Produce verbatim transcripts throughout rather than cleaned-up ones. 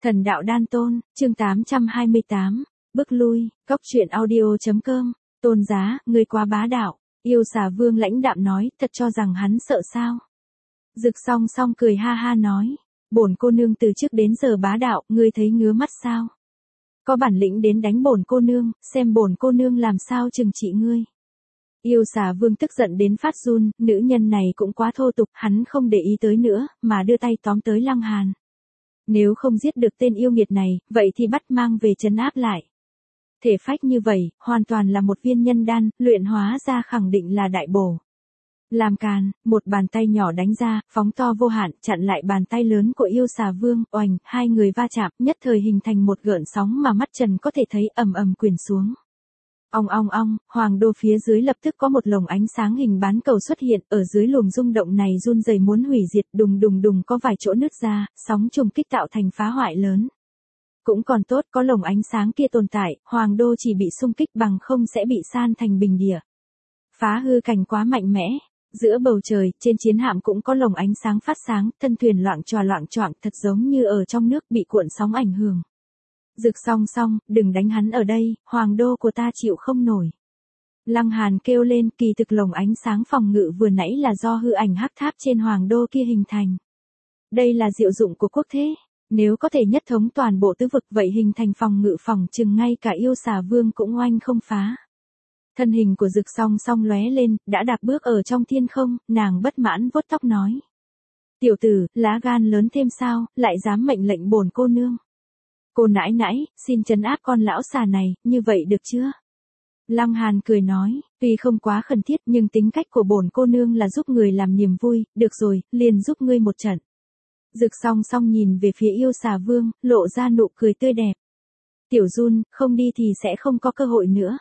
Thần đạo đan tôn, chương tám trăm hai mươi tám, bước lui, góc truyện audio.com, Tôn Giá, ngươi quá bá đạo, yêu xà vương lãnh đạm nói, thật cho rằng hắn sợ sao. Dực song song cười ha ha nói, bổn cô nương từ trước đến giờ bá đạo, ngươi thấy ngứa mắt sao? Có bản lĩnh đến đánh bổn cô nương, xem bổn cô nương làm sao trừng trị ngươi. Yêu xà vương tức giận đến phát run, nữ nhân này cũng quá thô tục, hắn không để ý tới nữa, mà đưa tay tóm tới Lăng Hàn. Nếu không giết được tên yêu nghiệt này, vậy thì bắt mang về trấn áp lại. Thể phách như vậy, hoàn toàn là một viên nhân đan, luyện hóa ra khẳng định là đại bổ. Làm càn, một bàn tay nhỏ đánh ra, phóng to vô hạn, chặn lại bàn tay lớn của yêu xà vương, oành, hai người va chạm, nhất thời hình thành một gợn sóng mà mắt trần có thể thấy ầm ầm quyền xuống. Ong ong ong, hoàng đô phía dưới lập tức có một lồng ánh sáng hình bán cầu xuất hiện, ở dưới luồng rung động này run rẩy muốn hủy diệt, đùng đùng đùng có vài chỗ nứt ra, sóng trùng kích tạo thành phá hoại lớn. Cũng còn tốt có lồng ánh sáng kia tồn tại, hoàng đô chỉ bị xung kích bằng không sẽ bị san thành bình địa. Phá hư cảnh quá mạnh mẽ. Giữa bầu trời, trên chiến hạm cũng có lồng ánh sáng phát sáng, thân thuyền loạng choạng loạng choạng, thật giống như ở trong nước bị cuộn sóng ảnh hưởng. Dực song song, đừng đánh hắn ở đây, hoàng đô của ta chịu không nổi. Lăng Hàn kêu lên, kỳ thực lồng ánh sáng phòng ngự vừa nãy là do hư ảnh hắc tháp trên hoàng đô kia hình thành. Đây là diệu dụng của quốc thế, nếu có thể nhất thống toàn bộ tứ vực vậy hình thành phòng ngự phòng chừng ngay cả yêu xà vương cũng oanh không phá. Thân hình của Dực song song lóe lên, đã đạp bước ở trong thiên không, nàng bất mãn vuốt tóc nói. Tiểu tử, lá gan lớn thêm sao, lại dám mệnh lệnh bổn cô nương. Cô nãi nãi, xin trấn áp con lão xà này, như vậy được chưa? Lăng Hàn cười nói, tuy không quá khẩn thiết nhưng tính cách của bổn cô nương là giúp người làm niềm vui, được rồi, liền giúp ngươi một trận. Dực song song nhìn về phía yêu xà vương, lộ ra nụ cười tươi đẹp. Tiểu Jun, không đi thì sẽ không có cơ hội nữa.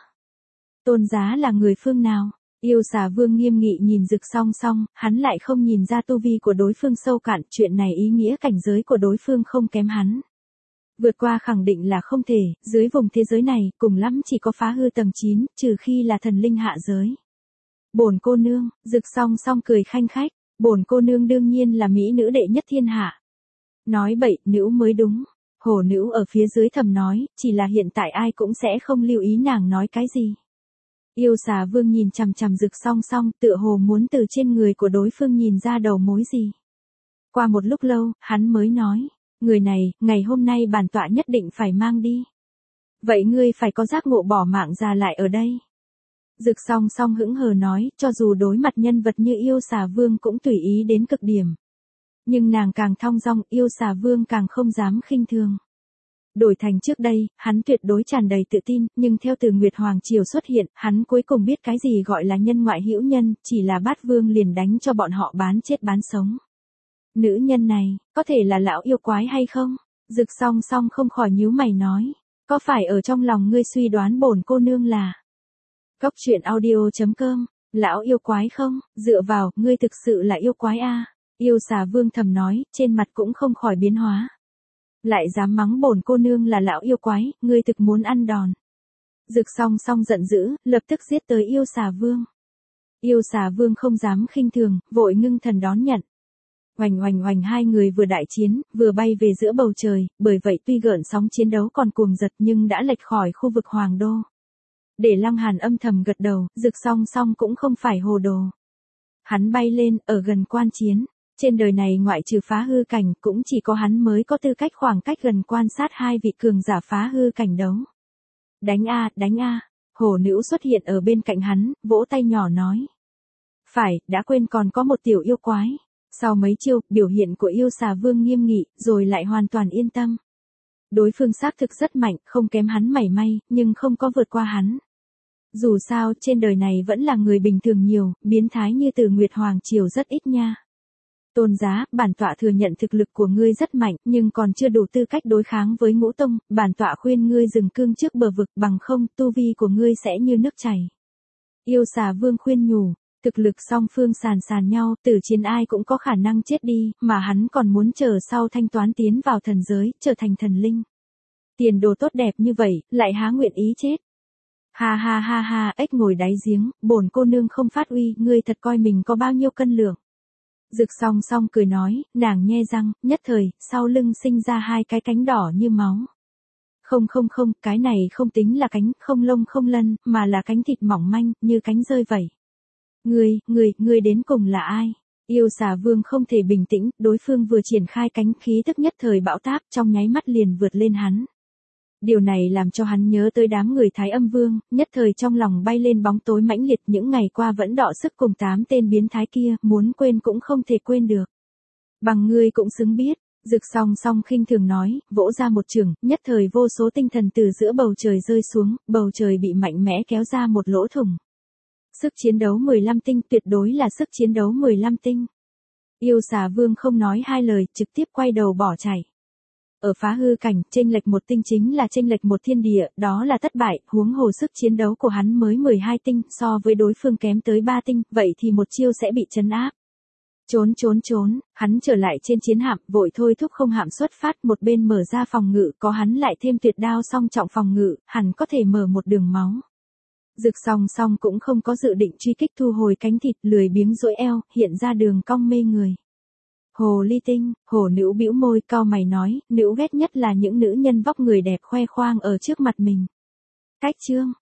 Tôn Giá là người phương nào? Yêu xà vương nghiêm nghị nhìn Dực song song, hắn lại không nhìn ra tu vi của đối phương sâu cạn, chuyện này ý nghĩa cảnh giới của đối phương không kém hắn. Vượt qua khẳng định là không thể, dưới vùng thế giới này, cùng lắm chỉ có phá hư tầng chín, trừ khi là thần linh hạ giới. Bổn cô nương, Dực song song cười khanh khách, bổn cô nương đương nhiên là mỹ nữ đệ nhất thiên hạ. Nói bậy, nữ mới đúng. Hổ nữ ở phía dưới thầm nói, chỉ là hiện tại ai cũng sẽ không lưu ý nàng nói cái gì. Yêu xà vương nhìn chằm chằm Dực song song, tựa hồ muốn từ trên người của đối phương nhìn ra đầu mối gì. Qua một lúc lâu, hắn mới nói, người này, ngày hôm nay bản tọa nhất định phải mang đi. Vậy ngươi phải có giác ngộ bỏ mạng ra lại ở đây. Dực song song hững hờ nói, cho dù đối mặt nhân vật như yêu xà vương cũng tùy ý đến cực điểm. Nhưng nàng càng thong dong, yêu xà vương càng không dám khinh thường. Đổi thành trước đây, hắn tuyệt đối tràn đầy tự tin, nhưng theo từ Nguyệt Hoàng Triều xuất hiện, hắn cuối cùng biết cái gì gọi là nhân ngoại hữu nhân, chỉ là bát vương liền đánh cho bọn họ bán chết bán sống. Nữ nhân này, có thể là lão yêu quái hay không? Dực song song không khỏi nhíu mày nói, có phải ở trong lòng ngươi suy đoán bổn cô nương là góc truyện audio.com, lão yêu quái không? Dựa vào, ngươi thực sự là yêu quái a. À? Yêu xà vương thầm nói, trên mặt cũng không khỏi biến hóa. Lại dám mắng bổn cô nương là lão yêu quái, ngươi thực muốn ăn đòn. Dực song song giận dữ, lập tức giết tới yêu xà vương. Yêu xà vương không dám khinh thường, vội ngưng thần đón nhận. Oành oành oành hai người vừa đại chiến, vừa bay về giữa bầu trời, bởi vậy tuy gợn sóng chiến đấu còn cuồng giật nhưng đã lệch khỏi khu vực hoàng đô. Để Lăng Hàn âm thầm gật đầu, Dực song song cũng không phải hồ đồ. Hắn bay lên, ở gần quan chiến. Trên đời này ngoại trừ phá hư cảnh cũng chỉ có hắn mới có tư cách khoảng cách gần quan sát hai vị cường giả phá hư cảnh đấu. Đánh a, đánh a, hổ nữ xuất hiện ở bên cạnh hắn, vỗ tay nhỏ nói. Phải, đã quên còn có một tiểu yêu quái. Sau mấy chiêu, biểu hiện của yêu xà vương nghiêm nghị, rồi lại hoàn toàn yên tâm. Đối phương xác thực rất mạnh, không kém hắn mảy may, nhưng không có vượt qua hắn. Dù sao, trên đời này vẫn là người bình thường nhiều, biến thái như từ Nguyệt Hoàng Triều rất ít nha. Tôn Giá, bản tọa thừa nhận thực lực của ngươi rất mạnh, nhưng còn chưa đủ tư cách đối kháng với ngũ tông, bản tọa khuyên ngươi dừng cương trước bờ vực, bằng không, tu vi của ngươi sẽ như nước chảy. Yêu xà vương khuyên nhủ, thực lực song phương sàn sàn nhau, tử chiến ai cũng có khả năng chết đi, mà hắn còn muốn chờ sau thanh toán tiến vào thần giới, trở thành thần linh. Tiền đồ tốt đẹp như vậy, lại há nguyện ý chết. Ha ha ha ha, ếch ngồi đáy giếng, bổn cô nương không phát uy, ngươi thật coi mình có bao nhiêu cân lượng. Dực song song cười nói, nàng nhe răng, nhất thời, sau lưng sinh ra hai cái cánh đỏ như máu. Không không không, cái này không tính là cánh, không lông không lân, mà là cánh thịt mỏng manh, như cánh rơi vậy. Ngươi, ngươi, ngươi đến cùng là ai? Yêu xà vương không thể bình tĩnh, đối phương vừa triển khai cánh khí tức nhất thời bão táp trong nháy mắt liền vượt lên hắn. Điều này làm cho hắn nhớ tới đám người Thái Âm Vương, nhất thời trong lòng bay lên bóng tối mãnh liệt những ngày qua vẫn đọ sức cùng tám tên biến thái kia, muốn quên cũng không thể quên được. Bằng ngươi cũng xứng biết, Dực song song khinh thường nói, vỗ ra một chưởng, nhất thời vô số tinh thần từ giữa bầu trời rơi xuống, bầu trời bị mạnh mẽ kéo ra một lỗ thủng. Sức chiến đấu mười lăm tinh tuyệt đối là sức chiến đấu mười lăm tinh. Yêu xà vương không nói hai lời, trực tiếp quay đầu bỏ chạy. Ở phá hư cảnh, chênh lệch một tinh chính là chênh lệch một thiên địa, đó là thất bại, huống hồ sức chiến đấu của hắn mới mười hai tinh, so với đối phương kém tới ba tinh, vậy thì một chiêu sẽ bị trấn áp. Trốn trốn trốn, hắn trở lại trên chiến hạm, vội thôi thúc không hạm xuất phát, một bên mở ra phòng ngự, có hắn lại thêm tuyệt đao song trọng phòng ngự, hẳn có thể mở một đường máu. Dực song song cũng không có dự định truy kích, thu hồi cánh thịt, lười biếng duỗi eo, hiện ra đường cong mê người. Hồ ly tinh, hồ nữ bĩu môi cau mày nói, nữ ghét nhất là những nữ nhân vóc người đẹp khoe khoang ở trước mặt mình. Cách chương